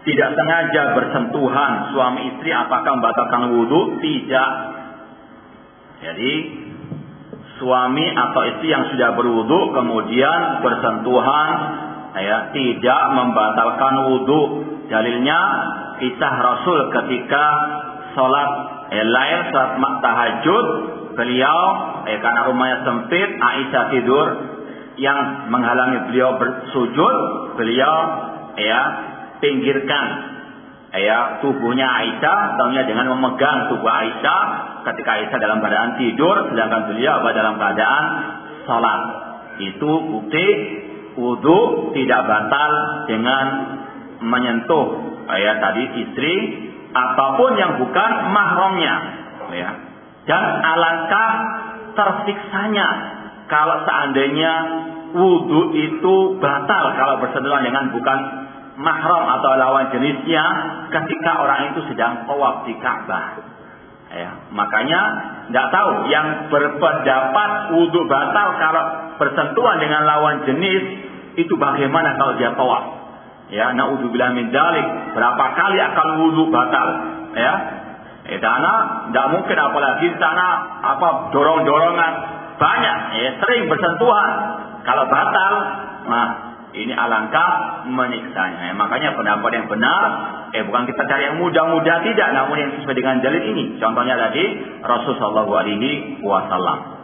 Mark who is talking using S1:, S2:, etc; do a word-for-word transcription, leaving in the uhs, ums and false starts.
S1: tidak sengaja bersentuhan suami istri apakah membatalkan wudhu? Tidak. Jadi suami atau istri yang sudah berwudhu kemudian bersentuhan, ya, tidak membatalkan wudhu. Dalilnya kisah Rasul ketika sholat eh, lail, sholat tahajud, beliau eh, karena rumahnya sempit, Aisyah tidur, yang menghalangi beliau bersujud, beliau ya pinggirkan ya tubuhnya Aisyah, tentunya dengan memegang tubuh Aisyah ketika Aisyah dalam keadaan tidur, sedangkan beliau dalam keadaan sholat. Itu bukti wudu tidak batal dengan menyentuh ya tadi istri apapun yang bukan mahramnya, ya. Dan alangkah tersiksanya kalau seandainya wudu itu batal kalau bersentuhan dengan bukan mahram atau lawan jenisnya ketika orang itu sedang tawaf di Ka'bah. Ya, makanya tidak tahu yang berpendapat wudu batal kalau bersentuhan dengan lawan jenis itu bagaimana kalau dia tawaf. Ya, naudzubillah min dzalik. Berapa kali akan wudu batal? Ya, eh, karena tidak mungkin apalagi sana apa dorong-dorongan banyak, ya, sering bersentuhan. Kalau batal, nah ini alangkah menyiksanya. Ya, makanya pendapat yang benar, eh bukan kita cari yang mudah-mudah tidak, namun yang sesuai dengan dalil ini. Contohnya tadi Rasulullah shallallahu alaihi wasallam.